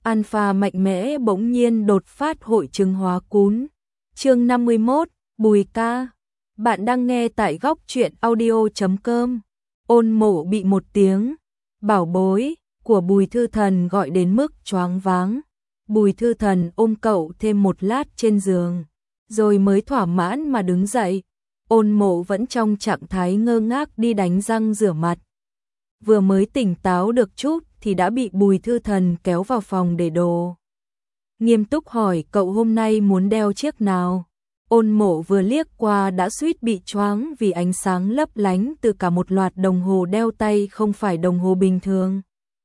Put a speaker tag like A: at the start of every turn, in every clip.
A: Alpha mạnh mẽ bỗng nhiên đột phát hội chứng hóa cún. Chương 51, Bùi ca. Bạn đang nghe tại góc truyện audio.com. Ôn Mộ bị một tiếng bảo bối của Bùi Thư Thần gọi đến mức choáng váng. Bùi Thư Thần ôm cậu thêm một lát trên giường, rồi mới thỏa mãn mà đứng dậy. Ôn Mộ vẫn trong trạng thái ngơ ngác đi đánh răng rửa mặt. Vừa mới tỉnh táo được chút thì đã bị Bùi Thư Thần kéo vào phòng để đồ. Nghiêm túc hỏi cậu hôm nay muốn đeo chiếc nào. Ôn Mộ vừa liếc qua đã suýt bị choáng vì ánh sáng lấp lánh từ cả một loạt đồng hồ đeo tay không phải đồng hồ bình thường,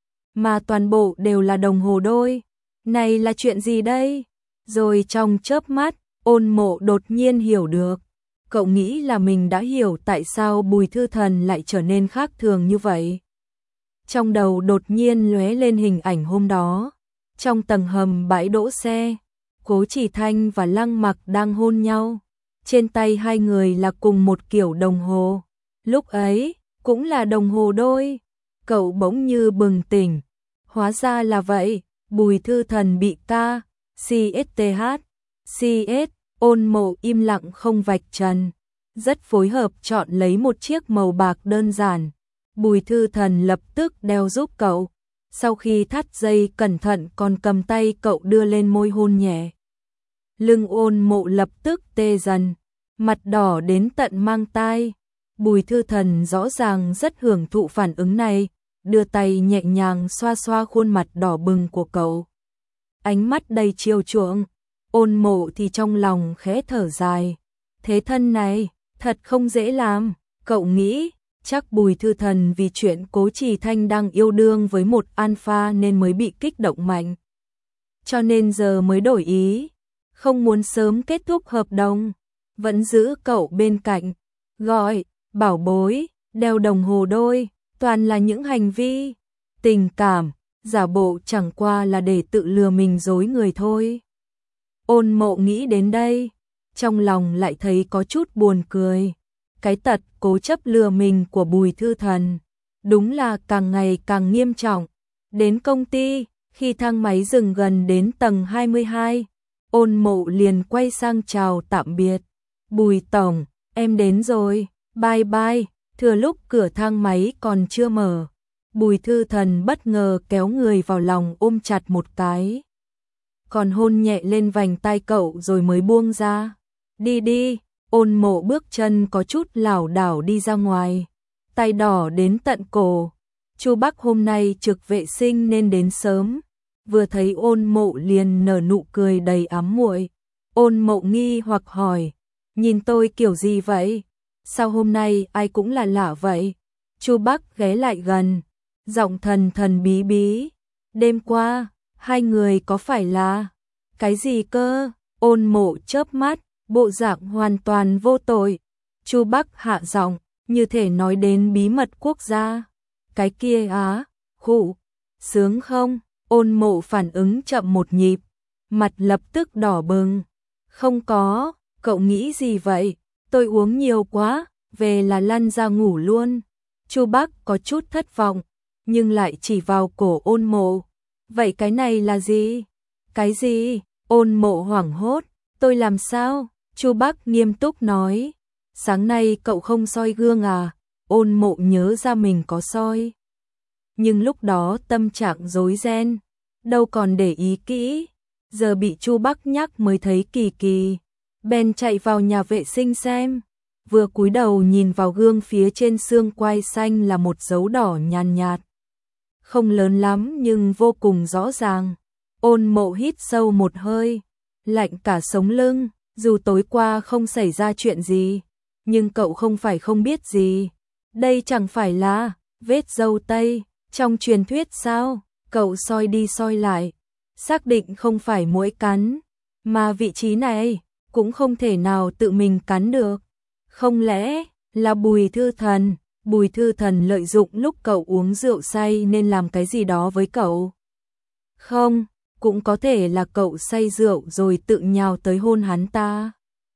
A: mà toàn bộ đều là đồng hồ đôi. Này là chuyện gì đây? Rồi trong chớp mắt, Ôn Mộ đột nhiên hiểu được. Cậu nghĩ là mình đã hiểu tại sao Bùi Thư Thần lại trở nên khác thường như vậy. Trong đầu đột nhiên lóe lên hình ảnh hôm đó. Trong tầng hầm bãi đỗ xe, Cố Chỉ Thanh và Lăng Mặc đang hôn nhau. Trên tay hai người là cùng một kiểu đồng hồ. Lúc ấy, cũng là đồng hồ đôi. Cậu bỗng như bừng tỉnh. Hóa ra là vậy, Bùi Thư Thần bị ca, CSTH, CS, Ôn Mộ im lặng không vạch trần. Rất phối hợp chọn lấy một chiếc màu bạc đơn giản. Bùi Thư Thần lập tức đeo giúp cậu. Sau khi thắt dây cẩn thận còn cầm tay cậu đưa lên môi hôn nhẹ. Lưng Ôn Mộ lập tức tê dần, mặt đỏ đến tận mang tai. Bùi Thư Thần rõ ràng rất hưởng thụ phản ứng này, đưa tay nhẹ nhàng xoa xoa khuôn mặt đỏ bừng của cậu. Ánh mắt đầy chiều chuộng. Ôn Mộ thì trong lòng khẽ thở dài. Thế thân này, thật không dễ làm. Cậu nghĩ, chắc Bùi Thư Thần vì chuyện Cố Chỉ Thanh đang yêu đương với một alpha nên mới bị kích động mạnh. Cho nên giờ mới đổi ý, không muốn sớm kết thúc hợp đồng, vẫn giữ cậu bên cạnh, gọi, bảo bối, đeo đồng hồ đôi, toàn là những hành vi tình cảm, giả bộ chẳng qua là để tự lừa mình dối người thôi. Ôn Mộ nghĩ đến đây, trong lòng lại thấy có chút buồn cười. Cái tật cố chấp lừa mình của Bùi Thư Thần đúng là càng ngày càng nghiêm trọng. Đến công ty, khi thang máy dừng gần đến tầng 22, Ôn Mộ liền quay sang chào tạm biệt. Bùi tổng, em đến rồi, bye bye. Thừa lúc cửa thang máy còn chưa mở, Bùi Thư Thần bất ngờ kéo người vào lòng ôm chặt một cái, còn hôn nhẹ lên vành tai cậu rồi mới buông ra. Đi đi. Ôn Mộ bước chân có chút lảo đảo đi ra ngoài, tay đỏ đến tận cổ. Chu Bắc hôm nay trực vệ sinh nên đến sớm, vừa thấy Ôn Mộ liền nở nụ cười đầy ám muội. Ôn Mộ nghi hoặc hỏi, nhìn tôi kiểu gì vậy? Sao hôm nay ai cũng là lạ vậy? Chu Bắc ghé lại gần, giọng thần thần bí bí. Đêm qua, hai người có phải là... Cái gì cơ? Ôn Mộ chớp mắt, bộ dạng hoàn toàn vô tội. Chu Bắc hạ giọng, như thể nói đến bí mật quốc gia. Cái kia á, khụ, sướng không? Ôn Mộ phản ứng chậm một nhịp, mặt lập tức đỏ bừng. Không có, cậu nghĩ gì vậy? Tôi uống nhiều quá, về là lăn ra ngủ luôn. Chu Bắc có chút thất vọng, nhưng lại chỉ vào cổ Ôn Mộ. Vậy cái này là gì? Cái gì? Ôn Mộ hoảng hốt, tôi làm sao? Chu Bắc nghiêm túc nói, sáng nay cậu không soi gương à? Ôn Mộ nhớ ra mình có soi, nhưng lúc đó tâm trạng rối ren, đâu còn để ý kỹ. Giờ bị Chu Bắc nhắc mới thấy kỳ kỳ, bèn chạy vào nhà vệ sinh xem. Vừa cúi đầu nhìn vào gương, phía trên xương quai xanh là một dấu đỏ nhàn nhạt, không lớn lắm nhưng vô cùng rõ ràng. Ôn Mộ hít sâu một hơi, lạnh cả sống lưng. Dù tối qua không xảy ra chuyện gì, nhưng cậu không phải không biết gì. Đây chẳng phải là vết dâu tây trong truyền thuyết sao? Cậu soi đi soi lại, xác định không phải muỗi cắn, mà vị trí này cũng không thể nào tự mình cắn được. Không lẽ là Bùi Thư Thần? Bùi Thư Thần lợi dụng lúc cậu uống rượu say nên làm cái gì đó với cậu? Không, cũng có thể là cậu say rượu rồi tự nhào tới hôn hắn ta.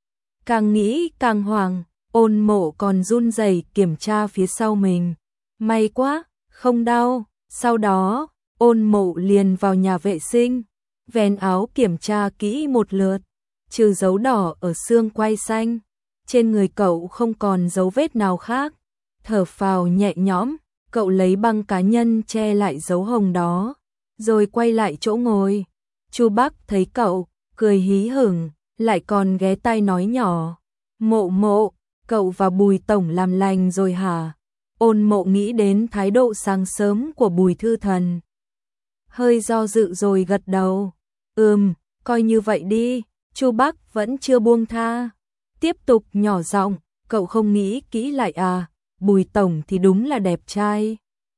A: Càng nghĩ càng hoảng, Ôn Mộ còn run rẩy kiểm tra phía sau mình. May quá, không đau. Sau đó, Ôn Mộ liền vào nhà vệ sinh, vén áo kiểm tra kỹ một lượt, trừ dấu đỏ ở xương quai xanh, trên người cậu không còn dấu vết nào khác. Thở phào nhẹ nhõm, cậu lấy băng cá nhân che lại dấu hồng đó, rồi quay lại chỗ ngồi. Chu Bắc thấy cậu, cười hí hửng, lại còn ghé tai nói nhỏ, Mộ Mộ, cậu và Bùi tổng làm lành rồi hả? Ôn Mộ nghĩ đến thái độ sáng sớm của Bùi Thư Thần, hơi do dự rồi gật đầu. Coi như vậy đi. Chu Bắc vẫn chưa buông tha, tiếp tục nhỏ giọng, cậu không nghĩ kỹ lại à? Bùi tổng thì đúng là đẹp trai,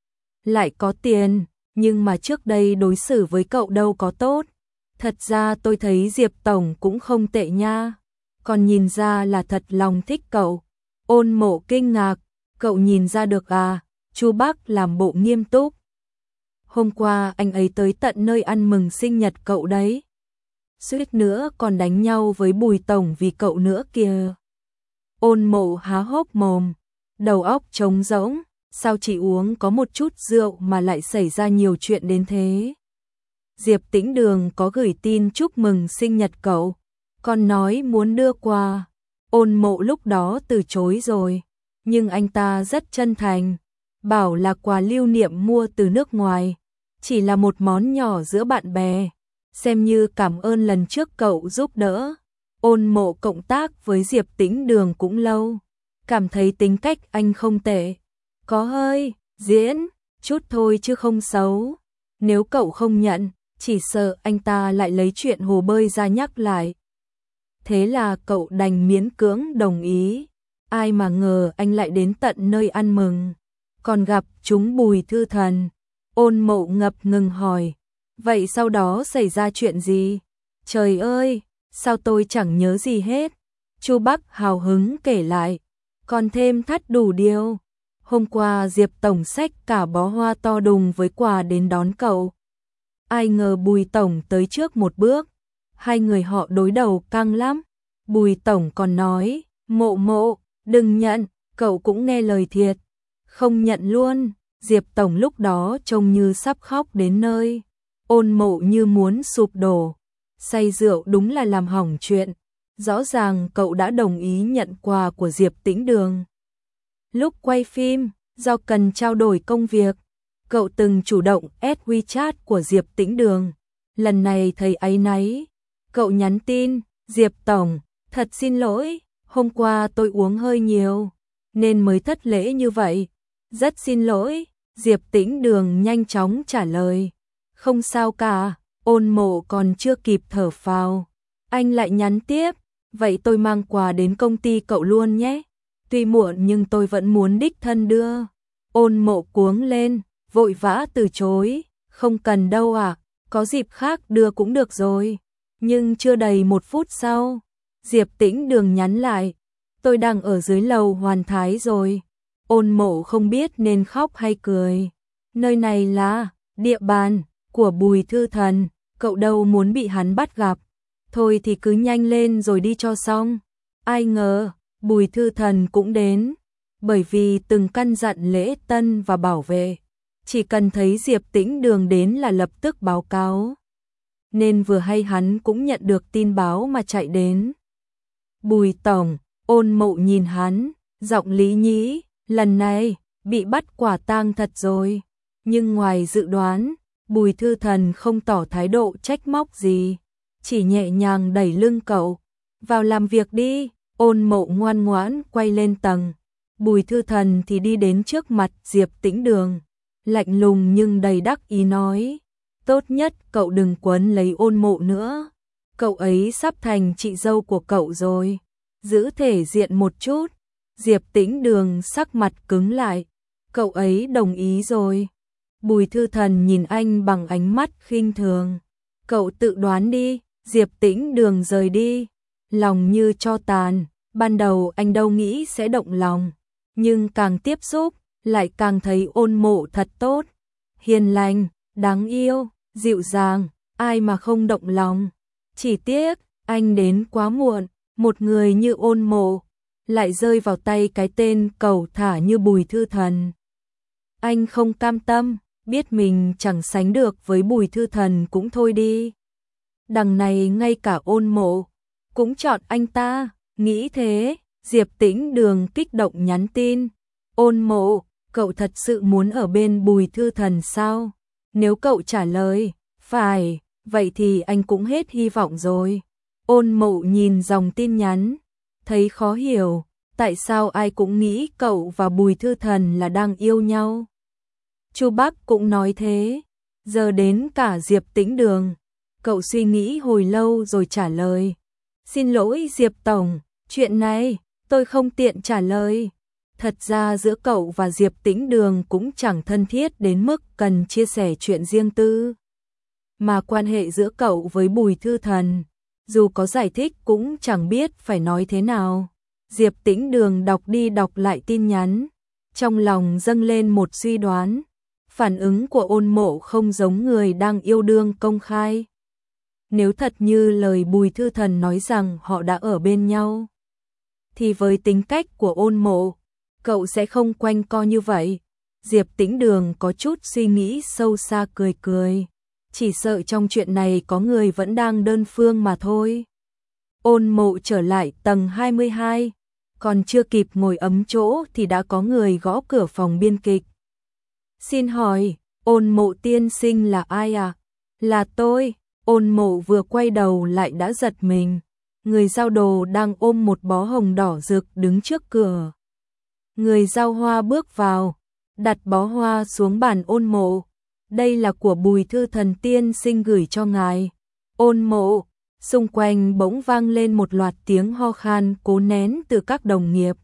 A: lại có tiền, nhưng mà trước đây đối xử với cậu đâu có tốt. Thật ra tôi thấy Diệp tổng cũng không tệ nha, còn nhìn ra là thật lòng thích cậu. Ôn Mộ kinh ngạc, cậu nhìn ra được à? Chu Bắc làm bộ nghiêm túc. Hôm qua anh ấy tới tận nơi ăn mừng sinh nhật cậu đấy, suýt nữa còn đánh nhau với Bùi tổng vì cậu nữa kìa. Ôn Mộ há hốc mồm, đầu óc trống rỗng, sao chỉ uống có một chút rượu mà lại xảy ra nhiều chuyện đến thế? Diệp Tĩnh Đường có gửi tin chúc mừng sinh nhật cậu, còn nói muốn đưa quà. Ôn Mộ lúc đó từ chối rồi, nhưng anh ta rất chân thành, bảo là quà lưu niệm mua từ nước ngoài, chỉ là một món nhỏ giữa bạn bè, xem như cảm ơn lần trước cậu giúp đỡ. Ôn Mộ cộng tác với Diệp Tĩnh Đường cũng lâu, cảm thấy tính cách anh không tệ, có hơi diễn chút thôi chứ không xấu. Nếu cậu không nhận, chỉ sợ anh ta lại lấy chuyện hồ bơi ra nhắc lại. Thế là cậu đành miễn cưỡng đồng ý. Ai mà ngờ anh lại đến tận nơi ăn mừng, còn gặp chúng Bùi Thư Thần. Ôn Mộ ngập ngừng hỏi, vậy sau đó xảy ra chuyện gì? Trời ơi, sao tôi chẳng nhớ gì hết. Chu Bắc hào hứng kể lại, còn thêm thắt đủ điều. Hôm qua Diệp tổng xách cả bó hoa to đùng với quà đến đón cậu. Ai ngờ Bùi tổng tới trước một bước, hai người họ đối đầu căng lắm. Bùi tổng còn nói, Mộ Mộ, đừng nhận, cậu cũng nghe lời thiệt. Không nhận luôn. Diệp tổng lúc đó trông như sắp khóc đến nơi. Ôn Mộ như muốn sụp đổ. Say rượu đúng là làm hỏng chuyện. Rõ ràng cậu đã đồng ý nhận quà của Diệp Tĩnh Đường. Lúc quay phim, do cần trao đổi công việc, cậu từng chủ động add WeChat của Diệp Tĩnh Đường. Lần này thấy áy náy, cậu nhắn tin, Diệp tổng, thật xin lỗi, hôm qua tôi uống hơi nhiều, nên mới thất lễ như vậy. Rất xin lỗi. Diệp Tĩnh Đường nhanh chóng trả lời, không sao cả. Ôn Mộ còn chưa kịp thở phào, anh lại nhắn tiếp, vậy tôi mang quà đến công ty cậu luôn nhé. Tuy muộn nhưng tôi vẫn muốn đích thân đưa. Ôn Mộ cuống lên, vội vã từ chối, không cần đâu ạ, có dịp khác đưa cũng được rồi. Nhưng chưa đầy 1 phút sau, Diệp Tĩnh Đường nhắn lại, tôi đang ở dưới lầu Hoàn Thái rồi. Ôn Mộ không biết nên khóc hay cười. Nơi này là địa bàn của Bùi Thư Thần, cậu đâu muốn bị hắn bắt gặp. Thôi thì cứ nhanh lên rồi đi cho xong. Ai ngờ, Bùi Thư Thần cũng đến, bởi vì từng căn dặn lễ tân và bảo vệ, chỉ cần thấy Diệp Tĩnh Đường đến là lập tức báo cáo. Nên vừa hay hắn cũng nhận được tin báo mà chạy đến. Bùi tổng, Ôn Mộ nhìn hắn, giọng lý nhí, lần này bị bắt quả tang thật rồi. Nhưng ngoài dự đoán, Bùi Thư Thần không tỏ thái độ trách móc gì, chỉ nhẹ nhàng đẩy lưng cậu, vào làm việc đi. Ôn Mộ ngoan ngoãn quay lên tầng, Bùi Thư Thần thì đi đến trước mặt Diệp Tĩnh Đường, lạnh lùng nhưng đầy đắc ý nói, tốt nhất cậu đừng quấn lấy Ôn Mộ nữa, cậu ấy sắp thành chị dâu của cậu rồi, giữ thể diện một chút. Diệp Tĩnh Đường sắc mặt cứng lại, cậu ấy đồng ý rồi. Bùi Thư Thần nhìn anh bằng ánh mắt khinh thường, cậu tự đoán đi. Diệp Tĩnh Đường rời đi, lòng như tro tàn. Ban đầu anh đâu nghĩ sẽ động lòng, nhưng càng tiếp xúc, lại càng thấy Ôn Mộ thật tốt, hiền lành, đáng yêu, dịu dàng, ai mà không động lòng. Chỉ tiếc, anh đến quá muộn, một người như Ôn Mộ, lại rơi vào tay cái tên cẩu thả như Bùi Thư Thần. Anh không cam tâm, biết mình chẳng sánh được với Bùi Thư Thần cũng thôi đi. Đằng này ngay cả Ôn Mộ cũng chọn anh ta, nghĩ thế, Diệp Tĩnh Đường kích động nhắn tin. Ôn Mộ, cậu thật sự muốn ở bên Bùi Thư Thần sao? Nếu cậu trả lời, phải, vậy thì anh cũng hết hy vọng rồi. Ôn Mộ nhìn dòng tin nhắn, thấy khó hiểu, tại sao ai cũng nghĩ cậu và Bùi Thư Thần là đang yêu nhau. Chu Bắc cũng nói thế, giờ đến cả Diệp Tĩnh Đường. Cậu suy nghĩ hồi lâu rồi trả lời. Xin lỗi Diệp Tổng, chuyện này tôi không tiện trả lời. Thật ra giữa cậu và Diệp Tĩnh Đường cũng chẳng thân thiết đến mức cần chia sẻ chuyện riêng tư. Mà quan hệ giữa cậu với Bùi Thư Thần, dù có giải thích cũng chẳng biết phải nói thế nào. Diệp Tĩnh Đường đọc đi đọc lại tin nhắn, trong lòng dâng lên một suy đoán. Phản ứng của Ôn Mộ không giống người đang yêu đương công khai. Nếu thật như lời Bùi Thư Thần nói rằng họ đã ở bên nhau, thì với tính cách của Ôn Mộ, cậu sẽ không quanh co như vậy. Diệp Tĩnh Đường có chút suy nghĩ sâu xa cười cười. Chỉ sợ trong chuyện này có người vẫn đang đơn phương mà thôi. Ôn Mộ trở lại tầng 22, còn chưa kịp ngồi ấm chỗ thì đã có người gõ cửa phòng biên kịch. Xin hỏi, Ôn Mộ tiên sinh là ai à? Là tôi. Ôn Mộ vừa quay đầu lại đã giật mình. Người giao đồ đang ôm một bó hồng đỏ rực đứng trước cửa. Người giao hoa bước vào, đặt bó hoa xuống bàn Ôn Mộ. Đây là của Bùi Thư Thần tiên sinh gửi cho ngài. Ôn Mộ, xung quanh bỗng vang lên một loạt tiếng ho khan cố nén từ các đồng nghiệp.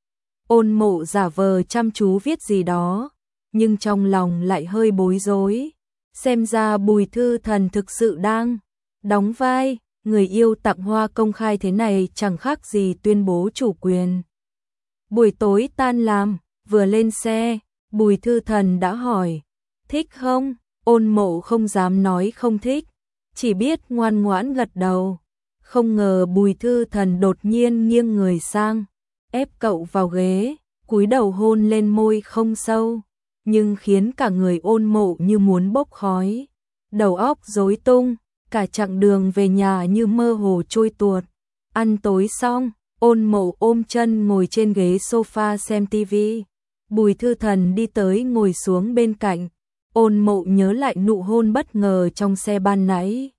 A: Ôn Mộ giả vờ chăm chú viết gì đó, nhưng trong lòng lại hơi bối rối. Xem ra Bùi Thư Thần thực sự đang đóng vai người yêu tặng hoa công khai thế này, chẳng khác gì tuyên bố chủ quyền. Buổi tối tan làm, vừa lên xe, Bùi Thư Thần đã hỏi, thích không? Ôn Mộ không dám nói không thích, chỉ biết ngoan ngoãn gật đầu. Không ngờ Bùi Thư Thần đột nhiên nghiêng người sang, ép cậu vào ghế, cúi đầu hôn lên môi không sâu, nhưng khiến cả người Ôn Mộ như muốn bốc khói. Đầu óc rối tung, cả chặng đường về nhà như mơ hồ trôi tuột. Ăn tối xong, Ôn Mộ ôm chân ngồi trên ghế sofa xem tivi. Bùi Thư Thần đi tới ngồi xuống bên cạnh. Ôn Mộ nhớ lại nụ hôn bất ngờ trong xe ban nãy.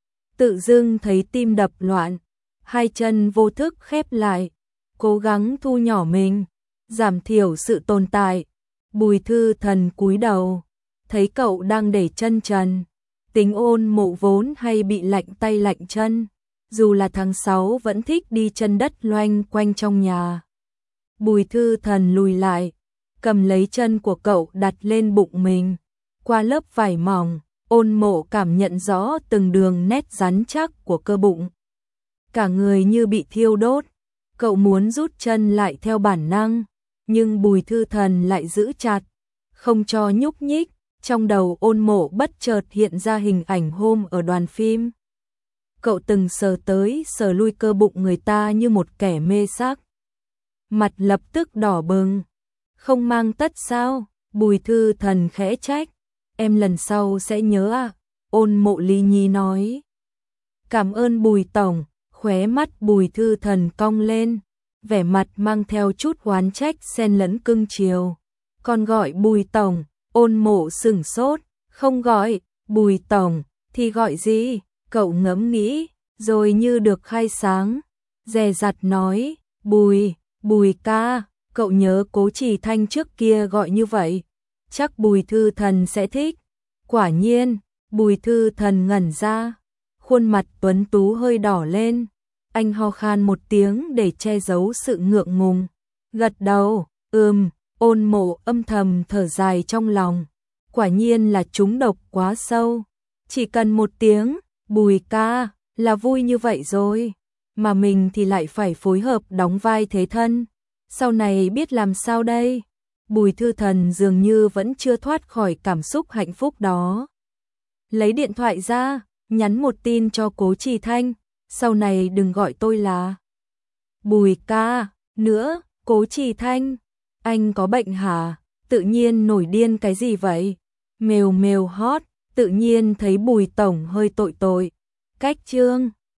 A: Tự dưng thấy tim đập loạn, hai chân vô thức khép lại, cố gắng thu nhỏ mình, giảm thiểu sự tồn tại. Bùi Thư Thần cúi đầu, thấy cậu đang để chân trần. Tính Ôn Mộ vốn hay bị lạnh tay lạnh chân, dù là tháng 6 vẫn thích đi chân đất loanh quanh trong nhà. Bùi Thư Thần lùi lại, cầm lấy chân của cậu đặt lên bụng mình. Qua lớp vải mỏng, Ôn Mộ cảm nhận rõ từng đường nét rắn chắc của cơ bụng. Cả người như bị thiêu đốt, cậu muốn rút chân lại theo bản năng, nhưng Bùi Thư Thần lại giữ chặt, không cho nhúc nhích. Trong đầu Ôn Mộ bất chợt hiện ra hình ảnh hôm ở đoàn phim. Cậu từng sờ tới sờ lui cơ bụng người ta như một kẻ mê sắc. Mặt lập tức đỏ bừng. Không mang tất sao? Bùi Thư Thần khẽ trách. Em lần sau sẽ nhớ à? Ôn Mộ ly nhi nói. Cảm ơn Bùi Tổng. Khóe mắt Bùi Thư Thần cong lên, vẻ mặt mang theo chút oán trách xen lẫn cưng chiều. Còn gọi Bùi Tổng? Ôn Mộ sửng sốt. Không gọi Bùi Tổng thì gọi gì? Cậu ngẫm nghĩ, rồi như được khai sáng, dè dặt nói, Bùi ca. Cậu nhớ Cố Trì Thanh trước kia gọi như vậy, chắc Bùi Thư Thần sẽ thích. Quả nhiên, Bùi Thư Thần ngẩn ra, khuôn mặt tuấn tú hơi đỏ lên. Anh ho khan một tiếng để che giấu sự ngượng ngùng, gật đầu. Ôn Mộ âm thầm thở dài trong lòng, quả nhiên là trúng độc quá sâu. Chỉ cần một tiếng Bùi ca là vui như vậy rồi, mà mình thì lại phải phối hợp đóng vai thế thân, sau này biết làm sao đây? Bùi Thư Thần dường như vẫn chưa thoát khỏi cảm xúc hạnh phúc đó. Lấy điện thoại ra, nhắn một tin cho Cố Trì Thanh, sau này đừng gọi tôi là Bùi ca nữa. Cố Trì Thanh, anh có bệnh hả? Tự nhiên nổi điên cái gì vậy? Mèo mèo hót, tự nhiên thấy Bùi tổng hơi tội tội. Cách Trương